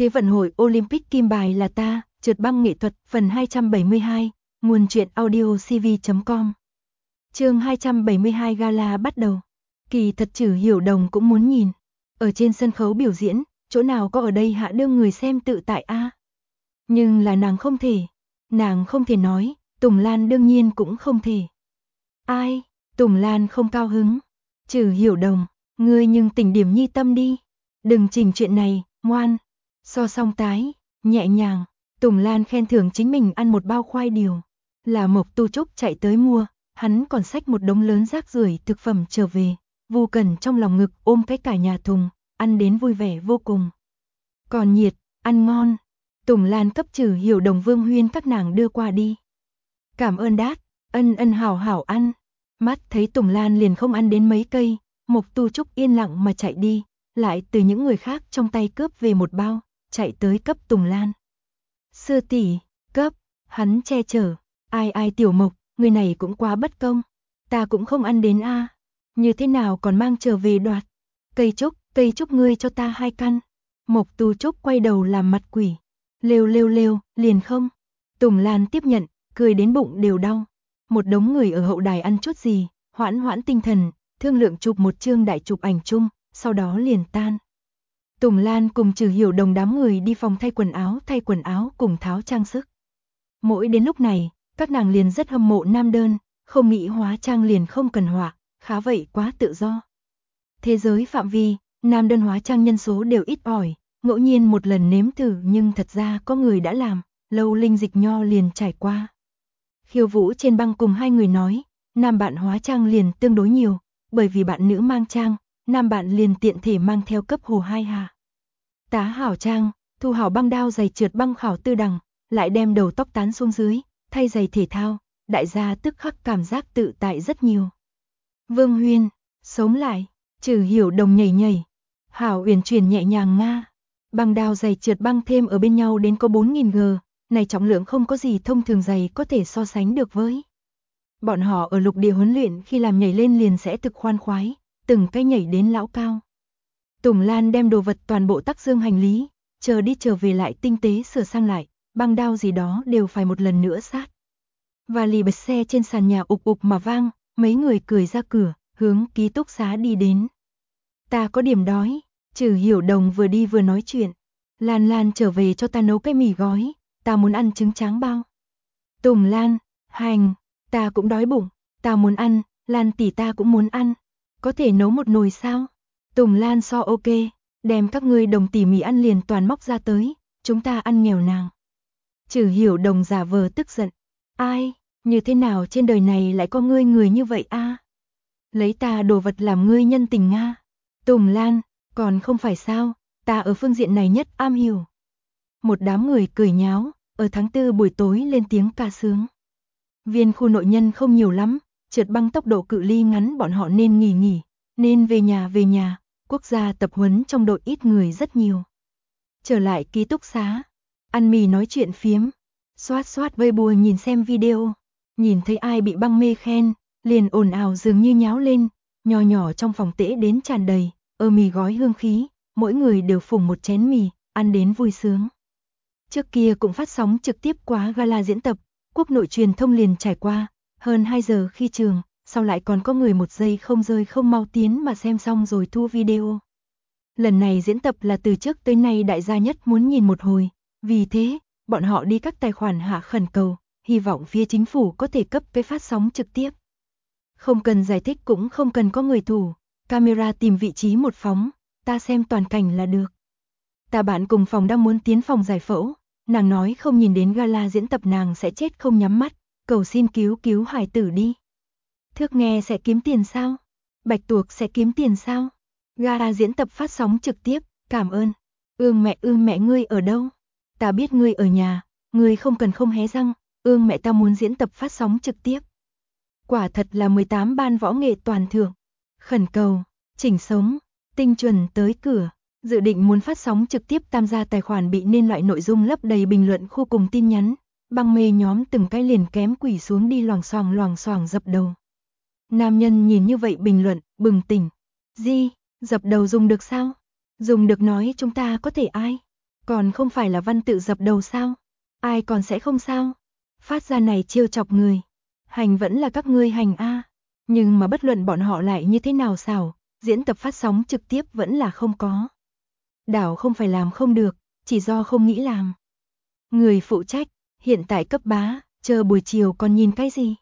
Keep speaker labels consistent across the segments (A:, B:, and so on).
A: Thế vận hội Olympic kim bài là ta, trượt băng nghệ thuật, phần 272, nguồn truyện audio cv.com. Chương 272 gala bắt đầu. Kỳ thật Trử Hiểu Đồng cũng muốn nhìn. Ở trên sân khấu biểu diễn, chỗ nào có ở đây hạ đương người xem tự tại a. Nhưng là nàng không thể nói, Tùng Lan đương nhiên cũng không thể. Ai? Tùng Lan không cao hứng. Trử Hiểu Đồng, ngươi nhưng tỉnh điểm nhi tâm đi. Đừng chỉnh chuyện này, ngoan. So song tái, nhẹ nhàng, Tùng Lan khen thưởng chính mình ăn một bao khoai điều. Là Mộc Tu Trúc chạy tới mua, hắn còn xách một đống lớn rác rưởi thực phẩm trở về. Vu Cẩn trong lòng ngực ôm cái cả nhà thùng, ăn đến vui vẻ vô cùng. Còn nhiệt, ăn ngon. Tùng Lan cấp Trử Hiểu Đồng Vương Huyên các nàng đưa qua đi. Cảm ơn đát, ân hảo hảo ăn. Mắt thấy Tùng Lan liền không ăn đến mấy cây, Mộc Tu Trúc yên lặng mà chạy đi, lại từ những người khác trong tay cướp về một bao, chạy tới cấp Tùng Lan. Sư tỷ, cấp, hắn che chở, ai Tiểu Mộc, người này cũng quá bất công, ta cũng không ăn đến a, như thế nào còn mang trở về đoạt. Cây trúc ngươi cho ta 2 căn. Mộc Tu Trúc quay đầu làm mặt quỷ. Lêu, liền không. Tùng Lan tiếp nhận, cười đến bụng đều đau. Một đống người ở hậu đài ăn chút gì, hoãn tinh thần, thương lượng chụp một chương đại chụp ảnh chung, sau đó liền tan. Tùng Lan cùng Trử Hiểu Đồng đám người đi phòng thay quần áo cùng tháo trang sức. Mỗi đến lúc này, các nàng liền rất hâm mộ nam đơn, không nghĩ hóa trang liền không cần họa, khá vậy quá tự do. Thế giới phạm vi, nam đơn hóa trang nhân số đều ít ỏi, ngẫu nhiên một lần nếm thử nhưng thật ra có người đã làm, Lâu Linh Dịch Nho liền trải qua. Khiêu Vũ trên băng cùng 2 người nói, nam bạn hóa trang liền tương đối nhiều, bởi vì bạn nữ mang trang, nam bạn liền tiện thể mang theo cấp Hồ Hai Hà. Tá hảo trang, thu hảo băng đao giày trượt băng khảo tư đằng, lại đem đầu tóc tán xuống dưới, thay giày thể thao, đại gia tức khắc cảm giác tự tại rất nhiều. Vương Huyên, sống lại, Trử Hiểu Đồng nhảy, hảo uyển chuyển nhẹ nhàng nga. Băng đao giày trượt băng thêm ở bên nhau đến có 4000 g, này trọng lượng không có gì thông thường giày có thể so sánh được với. Bọn họ ở lục địa huấn luyện khi làm nhảy lên liền sẽ thực khoan khoái, từng cái nhảy đến lão cao. Tùng Lan đem đồ vật toàn bộ tắc dương hành lý, trở về lại tinh tế sửa sang lại, băng đao gì đó đều phải một lần nữa sát. Và lì bật xe trên sàn nhà ục mà vang, mấy người cười ra cửa, hướng ký túc xá đi đến. Ta có điểm đói, Trử Hiểu Đồng vừa đi vừa nói chuyện. Lan trở về cho ta nấu cái mì gói, ta muốn ăn trứng tráng bao. Tùng Lan, hành, ta cũng đói bụng, ta muốn ăn, Lan tỷ ta cũng muốn ăn. Có thể nấu một nồi sao? Tùng Lan so ok, đem các ngươi Đồng tỉ mì ăn liền toàn móc ra tới, chúng ta ăn nghèo nàng. Trử Hiểu Đồng giả vờ tức giận. Ai, như thế nào trên đời này lại có ngươi người như vậy a? Lấy ta đồ vật làm ngươi nhân tình nga. Tùng Lan, còn không phải sao, ta ở phương diện này nhất am hiểu. Một đám người cười nháo, ở tháng 4 buổi tối lên tiếng ca sướng. Viên khu nội nhân không nhiều lắm, trượt băng tốc độ cự ly ngắn bọn họ nên nghỉ, nên về nhà, quốc gia tập huấn trong đội ít người rất nhiều. Trở lại ký túc xá, ăn mì nói chuyện phiếm, xoát Weibo nhìn xem video, nhìn thấy ai bị băng mê khen, liền ồn ào dường như nháo lên, nhỏ trong phòng tễ đến tràn đầy, mì gói hương khí, mỗi người đều phủng một chén mì, ăn đến vui sướng. Trước kia cũng phát sóng trực tiếp quá gala diễn tập, quốc nội truyền thông liền trải qua, hơn 2 giờ khi trường, sau lại còn có người 1 giây không rơi không mau tiến mà xem xong rồi thu video. Lần này diễn tập là từ trước tới nay đại gia nhất muốn nhìn một hồi, vì thế, bọn họ đi các tài khoản hạ khẩn cầu, hy vọng phía chính phủ có thể cấp cái phát sóng trực tiếp. Không cần giải thích cũng không cần có người thủ, camera tìm vị trí một phóng, ta xem toàn cảnh là được. Ta bạn cùng phòng đang muốn tiến phòng giải phẫu, nàng nói không nhìn đến gala diễn tập nàng sẽ chết không nhắm mắt, cầu xin cứu hải tử đi. Thước nghe sẽ kiếm tiền sao? Bạch tuộc sẽ kiếm tiền sao? Gala diễn tập phát sóng trực tiếp, cảm ơn. Ương mẹ ngươi ở đâu? Ta biết ngươi ở nhà, ngươi không cần không hé răng, ương mẹ ta muốn diễn tập phát sóng trực tiếp. Quả thật là 18 ban võ nghệ toàn thưởng. Khẩn cầu, chỉnh sống, tinh chuẩn tới cửa. Dự định muốn phát sóng trực tiếp tham gia tài khoản bị nên loại nội dung lấp đầy bình luận khu cùng tin nhắn. Băng mê nhóm từng cái liền kém quỷ xuống đi loằng xoàng dập đầu. Nam nhân nhìn như vậy bình luận, bừng tỉnh. Di, dập đầu dùng được sao? Dùng được nói chúng ta có thể ai? Còn không phải là văn tự dập đầu sao? Ai còn sẽ không sao? Phát ra này trêu chọc người. Hành vẫn là các ngươi hành a. Nhưng mà bất luận bọn họ lại như thế nào xảo, diễn tập phát sóng trực tiếp vẫn là không có. Đảo không phải làm không được, chỉ do không nghĩ làm. Người phụ trách, hiện tại cấp bá, chờ buổi chiều còn nhìn cái gì?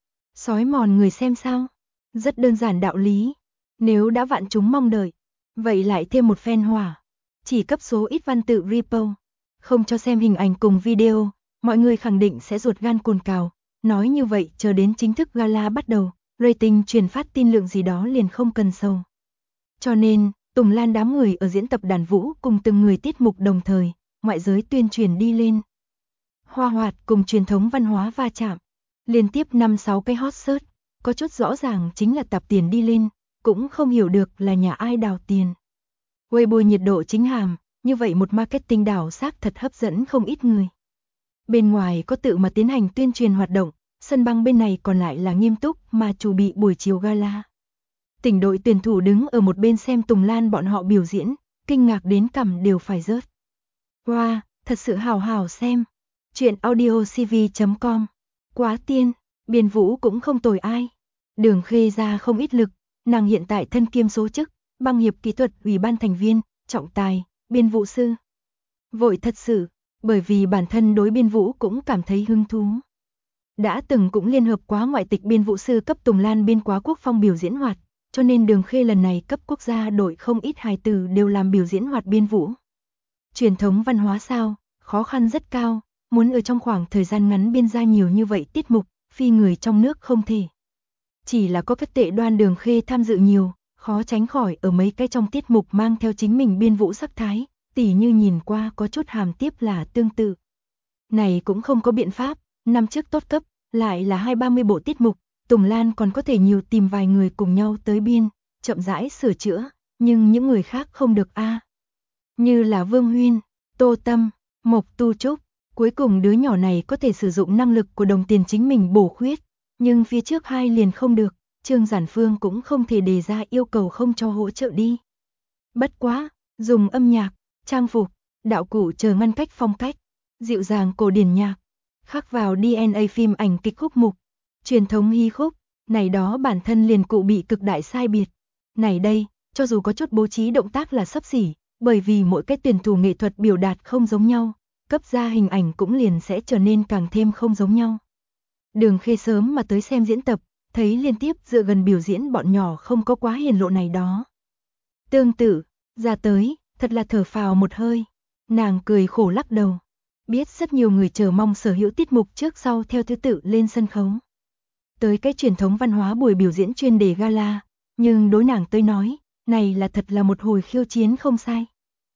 A: Sói mòn người xem sao? Rất đơn giản đạo lý. Nếu đã vạn chúng mong đợi, vậy lại thêm một phen hỏa. Chỉ cấp số ít văn tự repo, không cho xem hình ảnh cùng video, mọi người khẳng định sẽ ruột gan cồn cào. Nói như vậy chờ đến chính thức gala bắt đầu, rating truyền phát tin lượng gì đó liền không cần sâu. Cho nên, Tùng Lan đám người ở diễn tập đàn vũ cùng từng người tiết mục đồng thời, ngoại giới tuyên truyền đi lên. Hoa hoạt cùng truyền thống văn hóa va chạm, liên tiếp 5-6 cái hot search, có chút rõ ràng chính là tạp tiền đi lên, cũng không hiểu được là nhà ai đào tiền. Weibo nhiệt độ chính hàm, như vậy một marketing đảo xác thật hấp dẫn không ít người. Bên ngoài có tự mà tiến hành tuyên truyền hoạt động, sân băng bên này còn lại là nghiêm túc mà chuẩn bị buổi chiều gala. Tỉnh đội tuyển thủ đứng ở một bên xem Tùng Lan bọn họ biểu diễn, kinh ngạc đến cằm đều phải rớt. Wow, thật sự hào hào xem. Chuyện audiocv.com. Quá tiên, biên vũ cũng không tồi ai. Đường Khê ra không ít lực, nàng hiện tại thân kiêm số chức, băng hiệp kỹ thuật ủy ban thành viên, trọng tài, biên vũ sư. Vội thật sự, bởi vì bản thân đối biên vũ cũng cảm thấy hứng thú. Đã từng cũng liên hợp quá ngoại tịch biên vũ sư cấp Tùng Lan biên quá quốc phong biểu diễn hoạt, cho nên Đường Khê lần này cấp quốc gia đội không ít hài tử đều làm biểu diễn hoạt biên vũ. Truyền thống văn hóa sao, khó khăn rất cao, muốn ở trong khoảng thời gian ngắn biên ra nhiều như vậy tiết mục, phi người trong nước không thể. Chỉ là có các tệ đoan Đường Khê tham dự nhiều, khó tránh khỏi ở mấy cái trong tiết mục mang theo chính mình biên vũ sắc thái, tỉ như nhìn qua có chút hàm tiếp là tương tự. Này cũng không có biện pháp, năm trước tốt cấp, lại là 20-30 bộ tiết mục, Tùng Lan còn có thể nhiều tìm vài người cùng nhau tới biên, chậm rãi sửa chữa, nhưng những người khác không được a. Như là Vương Huyên, Tô Tâm, Mộc Tu Trúc, cuối cùng đứa nhỏ này có thể sử dụng năng lực của đồng tiền chính mình bổ khuyết, nhưng phía trước hai liền không được, Trương Giản Phương cũng không thể đề ra yêu cầu không cho hỗ trợ đi. Bất quá, dùng âm nhạc, trang phục, đạo cụ chờ ngăn cách phong cách, dịu dàng cổ điển nhạc, khắc vào DNA phim ảnh kịch khúc mục, truyền thống hy khúc, này đó bản thân liền cụ bị cực đại sai biệt. Này đây, cho dù có chút bố trí động tác là xấp xỉ, bởi vì mỗi cái tuyển thủ nghệ thuật biểu đạt không giống nhau, cấp ra hình ảnh cũng liền sẽ trở nên càng thêm không giống nhau. Đường Khê sớm mà tới xem diễn tập, thấy liên tiếp dựa gần biểu diễn bọn nhỏ không có quá hiển lộ này đó. Tương tự, ra tới, thật là thở phào một hơi. Nàng cười khổ lắc đầu. Biết rất nhiều người chờ mong sở hữu tiết mục trước sau theo thứ tự lên sân khấu. Tới cái truyền thống văn hóa buổi biểu diễn chuyên đề gala, nhưng đối nàng tới nói, này là thật là một hồi khiêu chiến không sai.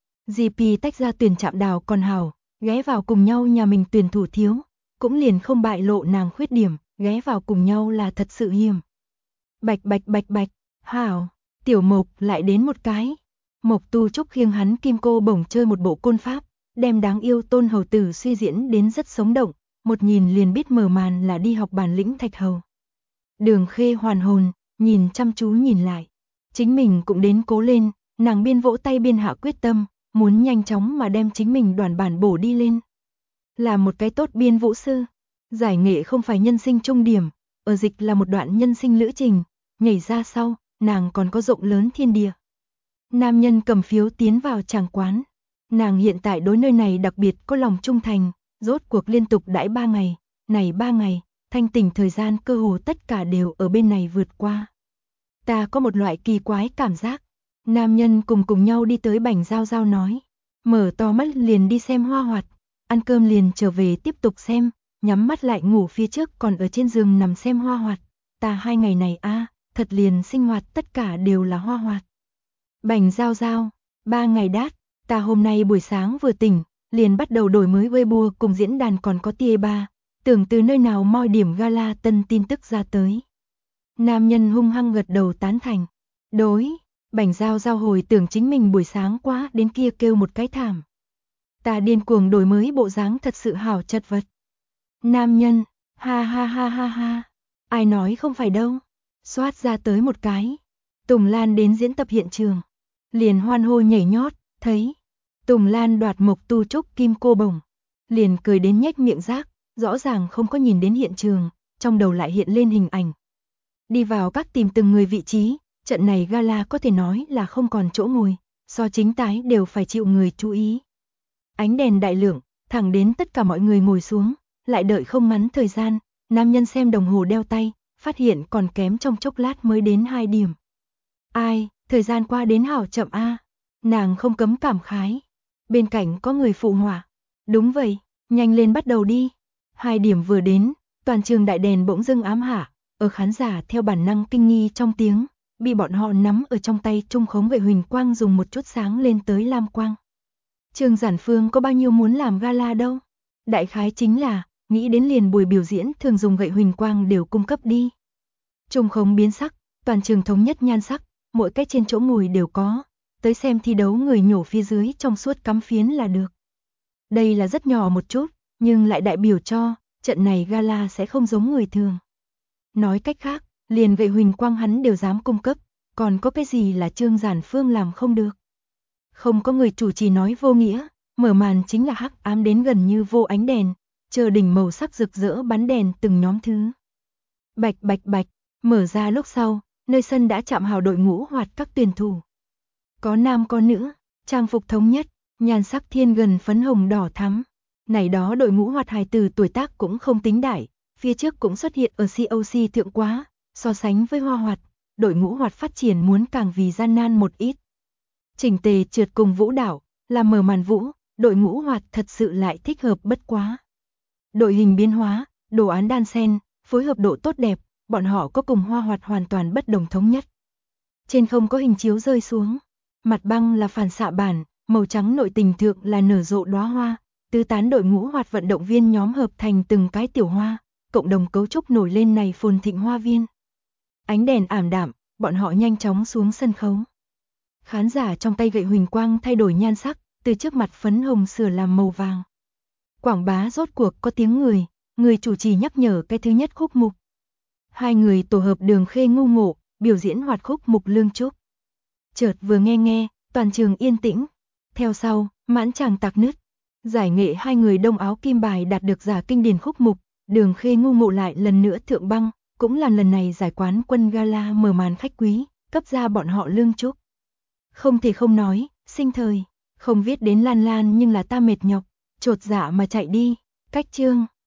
A: GP tách ra tuyển chạm đào còn hảo, ghé vào cùng nhau nhà mình tuyển thủ thiếu, cũng liền không bại lộ nàng khuyết điểm, ghé vào cùng nhau là thật sự hiểm. Bạch bạch bạch bạch, hảo, Tiểu Mộc lại đến một cái. Mộc Tu Trúc khiêng hắn kim cô bổng chơi một bộ côn pháp, đem đáng yêu Tôn Hầu Tử suy diễn đến rất sống động, một nhìn liền biết mở màn là đi học bản lĩnh Thạch Hầu. Đường Khê hoàn hồn, nhìn chăm chú nhìn lại. Chính mình cũng đến cố lên, nàng biên vỗ tay biên hạ quyết tâm, muốn nhanh chóng mà đem chính mình đoàn bản bổ đi lên. Là một cái tốt biên vũ sư. Giải nghệ không phải nhân sinh trung điểm, ở dịch là một đoạn nhân sinh lữ trình, nhảy ra sau, nàng còn có rộng lớn thiên địa. Nam nhân cầm phiếu tiến vào tràng quán. Nàng hiện tại đối nơi này đặc biệt có lòng trung thành, rốt cuộc liên tục đãi 3 ngày, này 3 ngày, thanh tỉnh thời gian cơ hồ tất cả đều ở bên này vượt qua. Ta có một loại kỳ quái cảm giác. Nam nhân cùng nhau đi tới Bảnh Giao Giao nói, mở to mắt liền đi xem hoa hoạt, ăn cơm liền trở về tiếp tục xem, nhắm mắt lại ngủ phía trước còn ở trên giường nằm xem hoa hoạt. Ta 2 ngày này thật liền sinh hoạt tất cả đều là hoa hoạt. Bảnh Giao Giao, 3 ngày đát, ta hôm nay buổi sáng vừa tỉnh, liền bắt đầu đổi mới Weibo cùng diễn đàn còn có TA3, tưởng từ nơi nào moi điểm gala tân tin tức ra tới. Nam nhân hung hăng gật đầu tán thành. Đối, Bảnh Giao Giao hồi tưởng chính mình buổi sáng quá đến kia kêu một cái thảm. Ta điên cuồng đổi mới bộ dáng thật sự hảo chật vật. Nam nhân, ha ha ha ha ha, ai nói không phải đâu. Xoát ra tới một cái. Tùng Lan đến diễn tập hiện trường, liền hoan hô nhảy nhót, thấy Tùng Lan đoạt Mộc Tu Trúc kim cô bổng, liền cười đến nhếch miệng rác, rõ ràng không có nhìn đến hiện trường, trong đầu lại hiện lên hình ảnh. Đi vào các tìm từng người vị trí, trận này gala có thể nói là không còn chỗ ngồi, so chính tái đều phải chịu người chú ý. Ánh đèn đại lượng, thẳng đến tất cả mọi người ngồi xuống, lại đợi không ngắn thời gian, nam nhân xem đồng hồ đeo tay, phát hiện còn kém trong chốc lát mới đến 2 điểm. Ai, thời gian qua đến hảo chậm a. Nàng không cấm cảm khái. Bên cạnh có người phụ họa. Đúng vậy, nhanh lên bắt đầu đi. 2 điểm vừa đến, toàn trường đại đèn bỗng dưng ám hạ, ở khán giả theo bản năng kinh nghi trong tiếng, bị bọn họ nắm ở trong tay trung khống gậy huỳnh quang dùng một chút sáng lên tới lam quang. Trương Giản Phương có bao nhiêu muốn làm gala đâu. Đại khái chính là, nghĩ đến liền buổi biểu diễn thường dùng gậy huỳnh quang đều cung cấp đi. Trung khống biến sắc, toàn trường thống nhất nhan sắc, mỗi cái trên chỗ ngồi đều có, tới xem thi đấu người nhổ phía dưới trong suốt cắm phiến là được. Đây là rất nhỏ một chút, nhưng lại đại biểu cho, trận này gala sẽ không giống người thường. Nói cách khác, liền gậy huỳnh quang hắn đều dám cung cấp, còn có cái gì là Trương Giản Phương làm không được. Không có người chủ trì nói vô nghĩa, mở màn chính là hắc ám đến gần như vô ánh đèn, chờ đỉnh màu sắc rực rỡ bắn đèn từng nhóm thứ. Bạch bạch bạch, mở ra lúc sau, nơi sân đã chạm hào đội ngũ hoạt các tuyển thủ. Có nam có nữ, trang phục thống nhất, nhan sắc thiên gần phấn hồng đỏ thắm. Này đó đội ngũ hoạt hài từ tuổi tác cũng không tính đại, phía trước cũng xuất hiện ở COC thượng quá, so sánh với hoa hoạt, đội ngũ hoạt phát triển muốn càng vì gian nan một ít. Chỉnh tề trượt cùng vũ đạo, là mở màn vũ, đội ngũ hoạt thật sự lại thích hợp bất quá. Đội hình biến hóa, đồ án đan xen, phối hợp độ tốt đẹp, bọn họ có cùng hoa hoạt hoàn toàn bất đồng thống nhất. Trên không có hình chiếu rơi xuống, mặt băng là phản xạ bản, màu trắng nội tình thượng là nở rộ đóa hoa, tứ tán đội ngũ hoạt vận động viên nhóm hợp thành từng cái tiểu hoa, cộng đồng cấu trúc nổi lên này phồn thịnh hoa viên. Ánh đèn ảm đạm, bọn họ nhanh chóng xuống sân khấu. Khán giả trong tay gậy huỳnh quang thay đổi nhan sắc, từ trước mặt phấn hồng sửa làm màu vàng. Quảng bá rốt cuộc có tiếng người chủ trì nhắc nhở cái thứ nhất khúc mục. 2 người tổ hợp Đường Khê ngu ngộ, biểu diễn hoạt khúc mục Lương Trúc. Chợt vừa nghe, toàn trường yên tĩnh. Theo sau, mãn tràng tạc nứt. Giải nghệ 2 người đông áo kim bài đạt được giả kinh điển khúc mục, Đường Khê ngu ngộ lại lần nữa thượng băng, cũng là lần này giải quán quân gala mở màn khách quý, cấp ra bọn họ Lương Trúc. Không thể không nói, sinh thời, không viết đến lan lan nhưng là ta mệt nhọc, chột dạ mà chạy đi, cách chương.